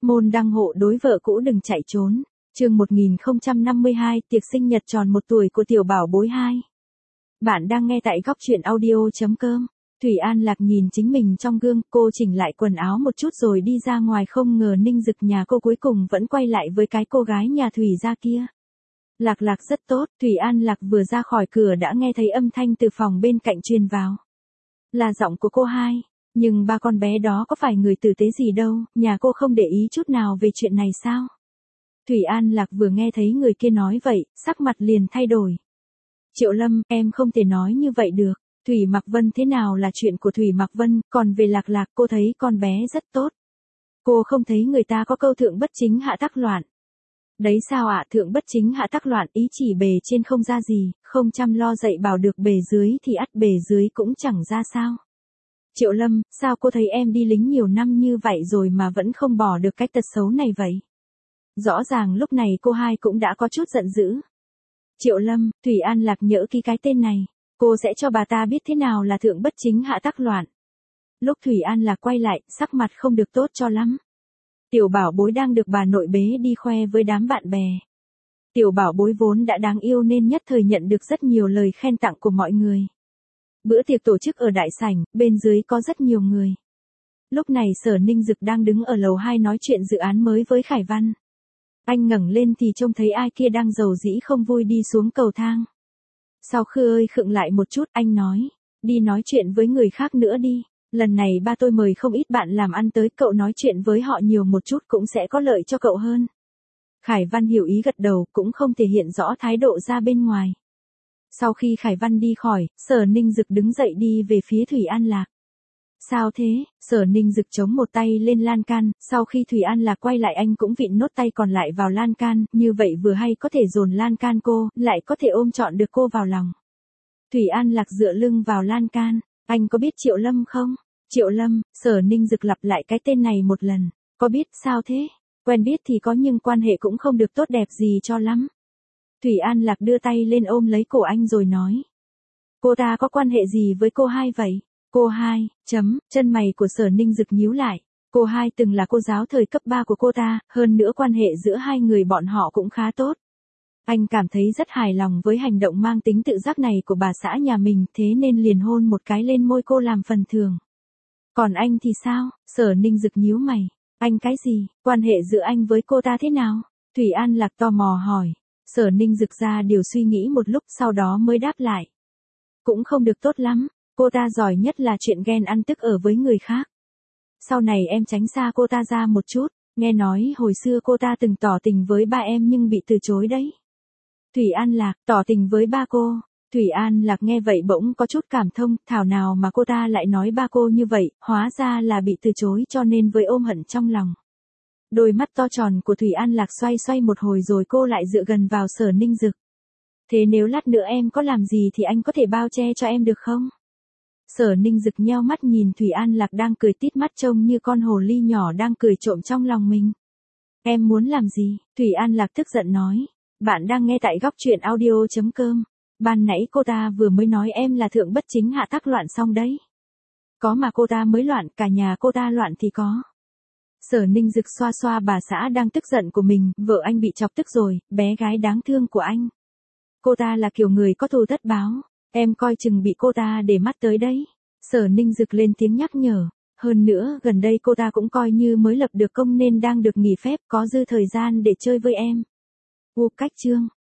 Môn đăng hộ đối vợ cũ đừng chạy trốn. Chương 1052, tiệc sinh nhật tròn 1 tuổi của tiểu bảo bối 2. Bạn đang nghe tại góc truyện audio.com. Thủy An Lạc nhìn chính mình trong gương, cô chỉnh lại quần áo một chút rồi đi ra ngoài, không ngờ Ninh Dực nhà cô cuối cùng vẫn quay lại với cái cô gái nhà Thủy gia kia. Lạc Lạc rất tốt, Thủy An Lạc vừa ra khỏi cửa đã nghe thấy âm thanh từ phòng bên cạnh truyền vào. Là giọng của cô Hai. Nhưng ba con bé đó có phải người tử tế gì đâu, nhà cô không để ý chút nào về chuyện này sao? Thủy An Lạc vừa nghe thấy người kia nói vậy, sắc mặt liền thay đổi. Triệu Lâm, em không thể nói như vậy được. Thủy Mặc Vân thế nào là chuyện của Thủy Mặc Vân, còn về Lạc Lạc cô thấy con bé rất tốt. Cô không thấy người ta có câu thượng bất chính hạ tắc loạn. Đấy sao ạ, thượng bất chính hạ tắc loạn ý chỉ bề trên không ra gì, không chăm lo dạy bảo được bề dưới thì ắt bề dưới cũng chẳng ra sao. Triệu Lâm, sao cô thấy em đi lính nhiều năm như vậy rồi mà vẫn không bỏ được cái tật xấu này vậy? Rõ ràng lúc này cô Hai cũng đã có chút giận dữ. Triệu Lâm, Thủy An Lạc nhỡ ký cái tên này, cô sẽ cho bà ta biết thế nào là thượng bất chính hạ tắc loạn. Lúc Thủy An Lạc quay lại, sắc mặt không được tốt cho lắm. Tiểu bảo bối đang được bà nội bế đi khoe với đám bạn bè. Tiểu bảo bối vốn đã đáng yêu nên nhất thời nhận được rất nhiều lời khen tặng của mọi người. Bữa tiệc tổ chức ở đại sảnh, bên dưới có rất nhiều người. Lúc này Sở Ninh Dực đang đứng ở lầu 2 nói chuyện dự án mới với Khải Văn. Anh ngẩng lên thì trông thấy ai kia đang rầu rĩ không vui đi xuống cầu thang. Sau khi khựng lại một chút, anh nói, đi nói chuyện với người khác nữa đi. Lần này ba tôi mời không ít bạn làm ăn tới, cậu nói chuyện với họ nhiều một chút cũng sẽ có lợi cho cậu hơn. Khải Văn hiểu ý gật đầu, cũng không thể hiện rõ thái độ ra bên ngoài. Sau khi Khải Văn đi khỏi, Sở Ninh Dực đứng dậy đi về phía Thủy An Lạc. Sao thế? Sở Ninh Dực chống một tay lên lan can, sau khi Thủy An Lạc quay lại anh cũng vịn nốt tay còn lại vào lan can, như vậy vừa hay có thể dồn lan can cô, lại có thể ôm trọn được cô vào lòng. Thủy An Lạc dựa lưng vào lan can, anh có biết Triệu Lâm không? Triệu Lâm, Sở Ninh Dực lặp lại cái tên này một lần, có biết sao thế? Quen biết thì có nhưng quan hệ cũng không được tốt đẹp gì cho lắm. Thủy An Lạc đưa tay lên ôm lấy cổ anh rồi nói. Cô ta có quan hệ gì với cô Hai vậy? Cô Hai, chân mày của Sở Ninh Dực nhíu lại. Cô Hai từng là cô giáo thời cấp 3 của cô ta, hơn nữa quan hệ giữa hai người bọn họ cũng khá tốt. Anh cảm thấy rất hài lòng với hành động mang tính tự giác này của bà xã nhà mình, thế nên liền hôn một cái lên môi cô làm phần thưởng. Còn anh thì sao? Sở Ninh Dực nhíu mày. Anh cái gì? Quan hệ giữa anh với cô ta thế nào? Thủy An Lạc tò mò hỏi. Sở Ninh Dực ra điều suy nghĩ một lúc sau đó mới đáp lại. Cũng không được tốt lắm, cô ta giỏi nhất là chuyện ghen ăn tức ở với người khác. Sau này em tránh xa cô ta ra một chút, nghe nói hồi xưa cô ta từng tỏ tình với ba em nhưng bị từ chối đấy. Thủy An Lạc, tỏ tình với ba cô. Thủy An Lạc nghe vậy bỗng có chút cảm thông, thảo nào mà cô ta lại nói ba cô như vậy, hóa ra là bị từ chối cho nên với ôm hận trong lòng. Đôi mắt to tròn của Thủy An Lạc xoay xoay một hồi rồi cô lại dựa gần vào Sở Ninh Dực. Thế nếu lát nữa em có làm gì thì anh có thể bao che cho em được không? Sở Ninh Dực nheo mắt nhìn Thủy An Lạc đang cười tít mắt trông như con hồ ly nhỏ đang cười trộm trong lòng mình. Em muốn làm gì? Thủy An Lạc tức giận nói. Bạn đang nghe tại góc truyện audio.com. Ban nãy cô ta vừa mới nói em là thượng bất chính hạ tắc loạn xong đấy. Có mà cô ta mới loạn, cả nhà cô ta loạn thì có. Sở Ninh Dực xoa xoa bà xã đang tức giận của mình, vợ anh bị chọc tức rồi, bé gái đáng thương của anh. Cô ta là kiểu người có thù tất báo, em coi chừng bị cô ta để mắt tới đấy. Sở Ninh Dực lên tiếng nhắc nhở, hơn nữa gần đây cô ta cũng coi như mới lập được công nên đang được nghỉ phép, có dư thời gian để chơi với em. Cách chương